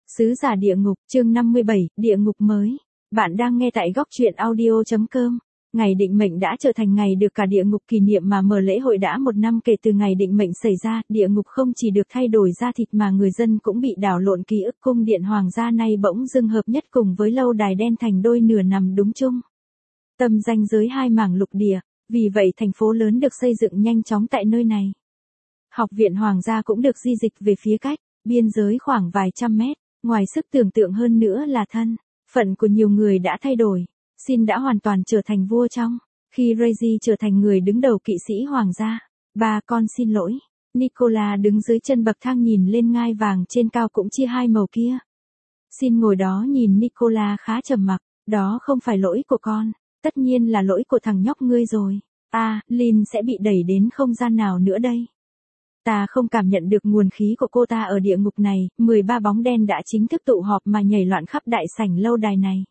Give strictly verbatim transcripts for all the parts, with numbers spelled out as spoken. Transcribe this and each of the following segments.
Sứ giả địa ngục, chương năm mươi bảy, địa ngục mới. Bạn đang nghe tại góc truyện audio chấm com. Ngày định mệnh đã trở thành ngày được cả địa ngục kỷ niệm mà mở lễ hội đã một năm kể từ ngày định mệnh xảy ra. Địa ngục không chỉ được thay đổi da thịt mà người dân cũng bị đảo lộn ký ức. Cung điện hoàng gia nay bỗng dưng hợp nhất cùng với lâu đài đen thành đôi nửa nằm đúng chung tâm ranh giới hai mảng lục địa. Vì vậy thành phố lớn được xây dựng nhanh chóng tại nơi này. Học viện hoàng gia cũng được di dịch về phía cách biên giới khoảng vài trăm mét. Ngoài sức tưởng tượng hơn nữa là thân phận của nhiều người đã thay đổi. Sin đã hoàn toàn trở thành vua trong khi Reggie trở thành người đứng đầu kỵ sĩ hoàng gia. Ba con xin lỗi. Nicola đứng dưới chân bậc thang nhìn lên ngai vàng trên cao cũng chia hai màu kia. Sin ngồi đó nhìn Nicola khá trầm mặc. Đó không phải lỗi của con, tất nhiên là lỗi của thằng nhóc ngươi rồi. À, Lynn sẽ bị đẩy đến không gian nào nữa đây? Ta không cảm nhận được nguồn khí của cô ta ở địa ngục này. mười ba bóng đen đã chính thức tụ họp mà nhảy loạn khắp đại sảnh lâu đài này.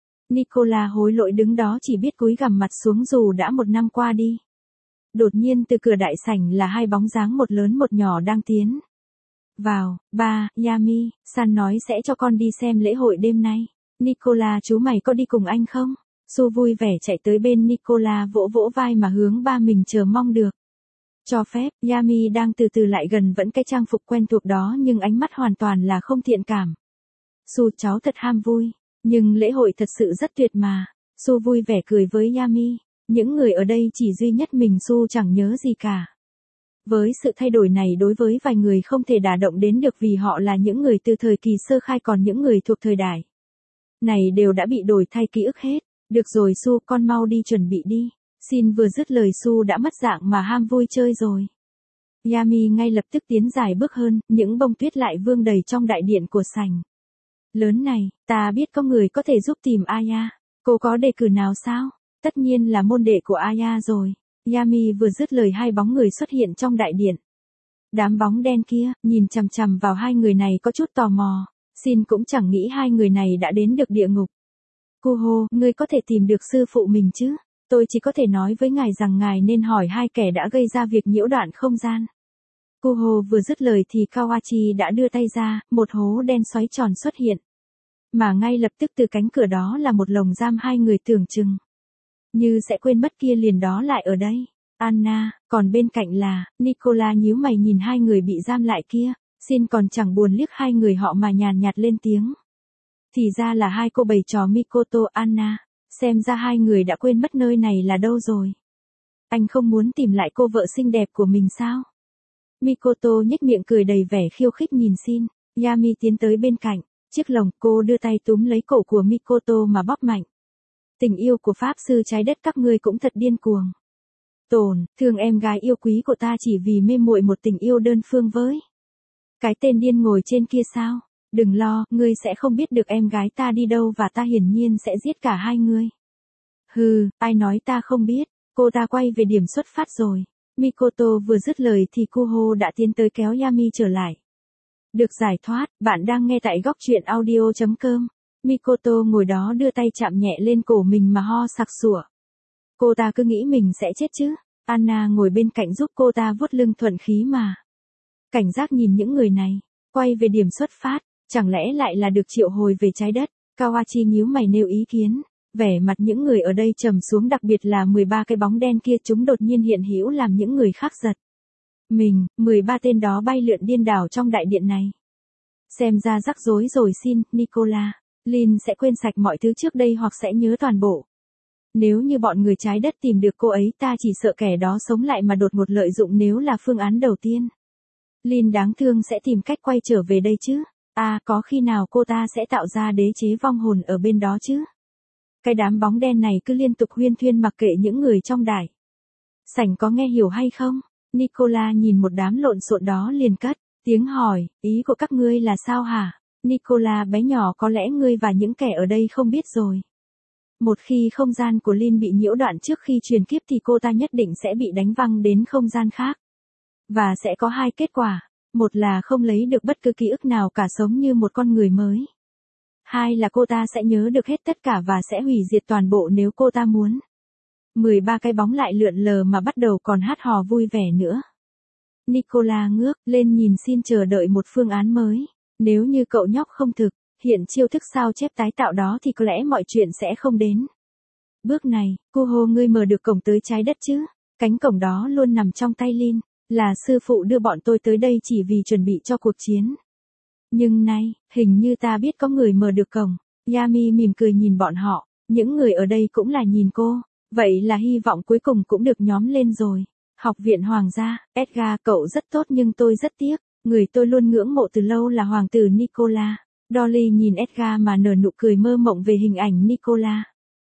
Nicola hối lỗi đứng đó chỉ biết cúi gằm mặt xuống dù đã một năm qua đi. Đột nhiên từ cửa đại sảnh là hai bóng dáng một lớn một nhỏ đang tiến vào. Ba, Yami, San nói sẽ cho con đi xem lễ hội đêm nay. Nicola, chú mày có đi cùng anh không? Su vui vẻ chạy tới bên Nicola vỗ vỗ vai mà hướng ba mình chờ mong được cho phép. Yami đang từ từ lại gần vẫn cái trang phục quen thuộc đó nhưng ánh mắt hoàn toàn là không thiện cảm. Su, cháu thật ham vui, nhưng lễ hội thật sự rất tuyệt mà. Su vui vẻ cười với Yami. Những người ở đây chỉ duy nhất mình Su chẳng nhớ gì cả. Với sự thay đổi này đối với vài người không thể đả động đến được vì họ là những người từ thời kỳ sơ khai, còn những người thuộc thời đại này đều đã bị đổi thay ký ức hết. Được rồi Su, con mau đi chuẩn bị đi. Sin vừa dứt lời Su đã mất dạng mà ham vui chơi rồi. Yami ngay lập tức tiến dài bước hơn, những bông tuyết lại vương đầy trong đại điện của sảnh lớn này. Ta biết có người có thể giúp tìm Aya. Cô có đề cử nào sao? Tất nhiên là môn đệ của Aya rồi. Yami vừa dứt lời hai bóng người xuất hiện trong đại điện. Đám bóng đen kia, nhìn chằm chằm vào hai người này có chút tò mò. Sin cũng chẳng nghĩ hai người này đã đến được địa ngục. Kuho, ngươi có thể tìm được sư phụ mình chứ? Tôi chỉ có thể nói với ngài rằng ngài nên hỏi hai kẻ đã gây ra việc nhiễu đoạn không gian. Kuho vừa dứt lời thì Kawachi đã đưa tay ra, một hố đen xoáy tròn xuất hiện. Mà ngay lập tức từ cánh cửa đó là một lồng giam, hai người tưởng chừng như sẽ quên mất kia liền đó lại ở đây. Anna, còn bên cạnh là, Nicola nhíu mày nhìn hai người bị giam lại kia. Sin còn chẳng buồn liếc hai người họ mà nhàn nhạt lên tiếng. Thì ra là hai cô bày trò Mikoto. Anna, xem ra hai người đã quên mất nơi này là đâu rồi. Anh không muốn tìm lại cô vợ xinh đẹp của mình sao? Mikoto nhếch miệng cười đầy vẻ khiêu khích nhìn Sin. Yami tiến tới bên cạnh chiếc lồng, cô đưa tay túm lấy cổ của Mikoto mà bóp mạnh. Tình yêu của pháp sư trái đất các ngươi cũng thật điên cuồng. Tổn thương em gái yêu quý của ta chỉ vì mê muội một tình yêu đơn phương với cái tên điên ngồi trên kia sao? Đừng lo, ngươi sẽ không biết được em gái ta đi đâu và ta hiển nhiên sẽ giết cả hai ngươi. Hừ, ai nói ta không biết, cô ta quay về điểm xuất phát rồi. Mikoto vừa dứt lời thì Kuho đã tiến tới kéo Yami trở lại. Được giải thoát, bạn đang nghe tại góc truyện audio chấm com. Mikoto ngồi đó đưa tay chạm nhẹ lên cổ mình mà ho sặc sủa. Cô ta cứ nghĩ mình sẽ chết chứ. Anna ngồi bên cạnh giúp cô ta vuốt lưng thuận khí mà cảnh giác nhìn những người này. Quay về điểm xuất phát, chẳng lẽ lại là được triệu hồi về trái đất? Kawachi nhíu mày nêu ý kiến. Vẻ mặt những người ở đây trầm xuống, đặc biệt là mười ba cái bóng đen kia, chúng đột nhiên hiện hữu làm những người khác giật mình. mười ba tên đó bay lượn điên đảo trong đại điện này. Xem ra rắc rối rồi. Xin, Nicola, Lynn sẽ quên sạch mọi thứ trước đây hoặc sẽ nhớ toàn bộ. Nếu như bọn người trái đất tìm được cô ấy, ta chỉ sợ kẻ đó sống lại mà đột ngột lợi dụng nếu là phương án đầu tiên. Lynn đáng thương sẽ tìm cách quay trở về đây chứ. À, có khi nào cô ta sẽ tạo ra đế chế vong hồn ở bên đó chứ? Cái đám bóng đen này cứ liên tục huyên thuyên mặc kệ những người trong đại sảnh có nghe hiểu hay không. Nicola nhìn một đám lộn xộn đó liền cất tiếng hỏi, ý của các ngươi là sao hả? Nicola bé nhỏ, có lẽ ngươi và những kẻ ở đây không biết rồi. Một khi không gian của Lynn bị nhiễu đoạn trước khi truyền kiếp thì cô ta nhất định sẽ bị đánh văng đến không gian khác. Và sẽ có hai kết quả. Một là không lấy được bất cứ ký ức nào cả, sống như một con người mới. Hai là cô ta sẽ nhớ được hết tất cả và sẽ hủy diệt toàn bộ nếu cô ta muốn. mười ba cái bóng lại lượn lờ mà bắt đầu còn hát hò vui vẻ nữa. Nicola ngước lên nhìn Sin chờ đợi một phương án mới. Nếu như cậu nhóc không thực, hiện chiêu thức sao chép tái tạo đó thì có lẽ mọi chuyện sẽ không đến. Bước này, cô hô ngươi mở được cổng tới trái đất chứ? Cánh cổng đó luôn nằm trong tay Lin, là sư phụ đưa bọn tôi tới đây chỉ vì chuẩn bị cho cuộc chiến. Nhưng nay, hình như ta biết có người mở được cổng. Yami mỉm cười nhìn bọn họ, những người ở đây cũng là nhìn cô, vậy là hy vọng cuối cùng cũng được nhóm lên rồi. Học viện Hoàng gia, Edgar cậu rất tốt nhưng tôi rất tiếc, người tôi luôn ngưỡng mộ từ lâu là hoàng tử Nicola. Dolly nhìn Edgar mà nở nụ cười mơ mộng về hình ảnh Nicola.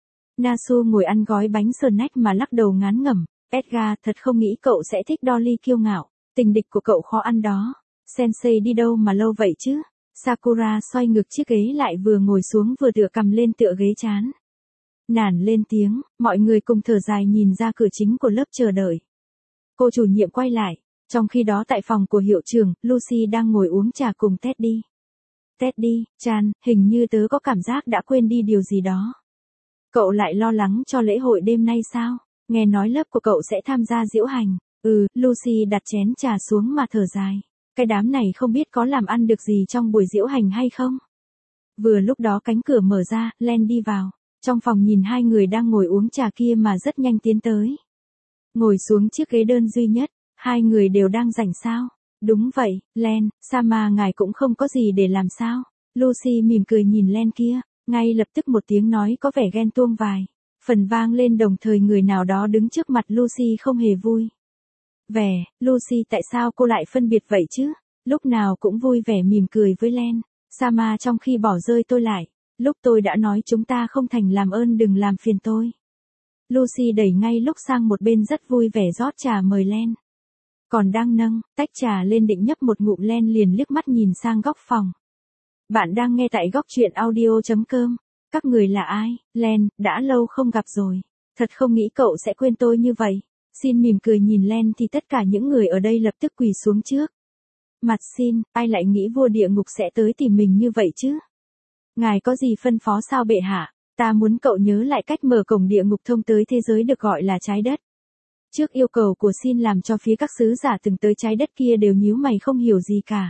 Nasu ngồi ăn gói bánh snack mà lắc đầu ngán ngẩm. Edgar thật không nghĩ cậu sẽ thích Dolly kiêu ngạo, tình địch của cậu khó ăn đó. Sensei đi đâu mà lâu vậy chứ? Sakura xoay ngược chiếc ghế lại vừa ngồi xuống vừa tựa cầm lên tựa ghế chán. Nản lên tiếng, mọi người cùng thở dài nhìn ra cửa chính của lớp chờ đợi. Cô chủ nhiệm quay lại, trong khi đó tại phòng của hiệu trưởng, Lucy đang ngồi uống trà cùng Teddy. Teddy, Chan, hình như tớ có cảm giác đã quên đi điều gì đó. Cậu lại lo lắng cho lễ hội đêm nay sao? Nghe nói lớp của cậu sẽ tham gia diễu hành. Ừ, Lucy đặt chén trà xuống mà thở dài. Cái đám này không biết có làm ăn được gì trong buổi diễu hành hay không? Vừa lúc đó cánh cửa mở ra, Len đi vào. Trong phòng nhìn hai người đang ngồi uống trà kia mà rất nhanh tiến tới. Ngồi xuống chiếc ghế đơn duy nhất, hai người đều đang rảnh sao? Đúng vậy, Len, sao mà ngài cũng không có gì để làm sao? Lucy mỉm cười nhìn Len kia, ngay lập tức một tiếng nói có vẻ ghen tuông vài. Phần vang lên đồng thời người nào đó đứng trước mặt Lucy không hề vui. Vẻ, Lucy tại sao cô lại phân biệt vậy chứ? Lúc nào cũng vui vẻ mỉm cười với Len. Sama trong khi bỏ rơi tôi lại. Lúc tôi đã nói chúng ta không thành làm ơn đừng làm phiền tôi. Lucy đẩy ngay lúc sang một bên rất vui vẻ rót trà mời Len. Còn đang nâng, tách trà lên định nhấp một ngụm Len liền liếc mắt nhìn sang góc phòng. Bạn đang nghe tại góc truyện audio.com. Các người là ai? Len, đã lâu không gặp rồi. Thật không nghĩ cậu sẽ quên tôi như vậy. Xin mỉm cười nhìn Len thì tất cả những người ở đây lập tức quỳ xuống trước. Mặt xin, ai lại nghĩ vua địa ngục sẽ tới tìm mình như vậy chứ? Ngài có gì phân phó sao bệ hạ? Ta muốn cậu nhớ lại cách mở cổng địa ngục thông tới thế giới được gọi là trái đất. Trước yêu cầu của xin làm cho phía các sứ giả từng tới trái đất kia đều nhíu mày không hiểu gì cả.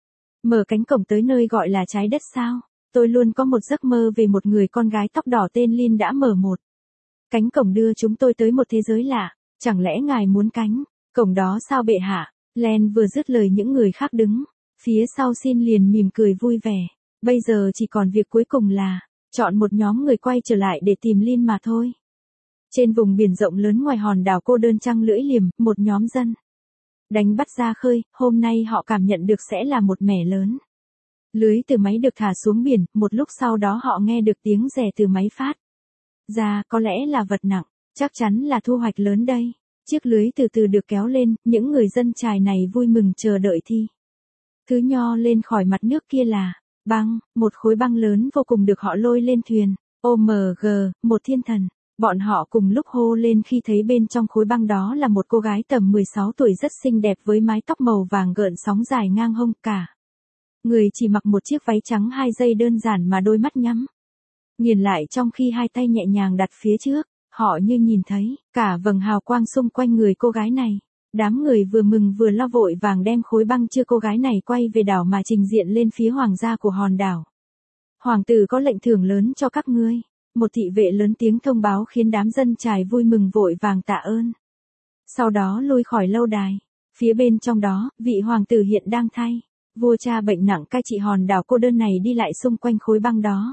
Mở cánh cổng tới nơi gọi là trái đất sao? Tôi luôn có một giấc mơ về một người con gái tóc đỏ tên Lin đã mở một cánh cổng đưa chúng tôi tới một thế giới lạ. Chẳng lẽ ngài muốn cánh cổng đó sao bệ hạ? Len vừa dứt lời những người khác đứng phía sau xin liền mỉm cười vui vẻ. Bây giờ chỉ còn việc cuối cùng là chọn một nhóm người quay trở lại để tìm Lin mà thôi. Trên vùng biển rộng lớn ngoài hòn đảo cô đơn trăng lưỡi liềm, một nhóm dân đánh bắt ra khơi, hôm nay họ cảm nhận được sẽ là một mẻ lớn. Lưới từ máy được thả xuống biển, một lúc sau đó họ nghe được tiếng rè từ máy phát ra, có lẽ là vật nặng, chắc chắn là thu hoạch lớn đây. Chiếc lưới từ từ được kéo lên, những người dân chài này vui mừng chờ đợi thi thứ nho lên khỏi mặt nước kia là băng, một khối băng lớn vô cùng được họ lôi lên thuyền. ô em giê, một thiên thần. Bọn họ cùng lúc hô lên khi thấy bên trong khối băng đó là một cô gái tầm mười sáu tuổi rất xinh đẹp với mái tóc màu vàng gợn sóng dài ngang hông cả. Người chỉ mặc một chiếc váy trắng hai dây đơn giản mà đôi mắt nhắm nghiền lại trong khi hai tay nhẹ nhàng đặt phía trước. Họ như nhìn thấy cả vầng hào quang xung quanh người cô gái này. Đám người vừa mừng vừa lo vội vàng đem khối băng chưa cô gái này quay về đảo mà trình diện lên phía hoàng gia của hòn đảo. Hoàng tử có lệnh thưởng lớn cho các ngươi. Một thị vệ lớn tiếng thông báo khiến đám dân chài vui mừng vội vàng tạ ơn. Sau đó lui khỏi lâu đài. Phía bên trong đó, vị hoàng tử hiện đang thay vua cha bệnh nặng cai trị hòn đảo cô đơn này đi lại xung quanh khối băng đó.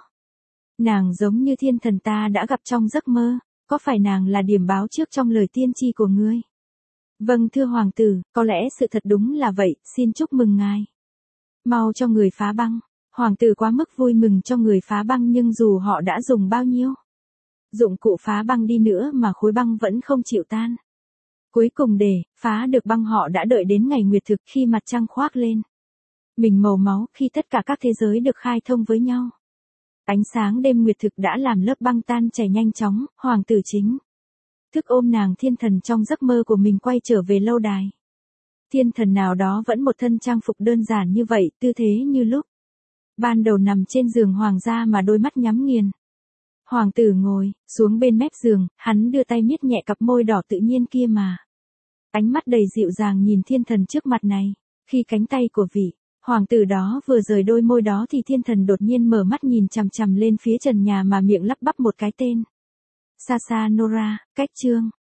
Nàng giống như thiên thần ta đã gặp trong giấc mơ. Có phải nàng là điểm báo trước trong lời tiên tri của ngươi? Vâng thưa hoàng tử, có lẽ sự thật đúng là vậy, xin chúc mừng ngài. Mau cho người phá băng. Hoàng tử quá mức vui mừng cho người phá băng nhưng dù họ đã dùng bao nhiêu dụng cụ phá băng đi nữa mà khối băng vẫn không chịu tan. Cuối cùng để phá được băng họ đã đợi đến ngày nguyệt thực khi mặt trăng khoác lên mình màu máu khi tất cả các thế giới được khai thông với nhau. Ánh sáng đêm nguyệt thực đã làm lớp băng tan chảy nhanh chóng, hoàng tử chính thức ôm nàng thiên thần trong giấc mơ của mình quay trở về lâu đài. Thiên thần nào đó vẫn một thân trang phục đơn giản như vậy, tư thế như lúc ban đầu nằm trên giường hoàng gia mà đôi mắt nhắm nghiền. Hoàng tử ngồi xuống bên mép giường, hắn đưa tay miết nhẹ cặp môi đỏ tự nhiên kia mà. Ánh mắt đầy dịu dàng nhìn thiên thần trước mặt này, khi cánh tay của vị Hoàng tử đó vừa rời đôi môi đó thì thiên thần đột nhiên mở mắt nhìn chằm chằm lên phía trần nhà mà miệng lắp bắp một cái tên. Sasa Nora, cách chương.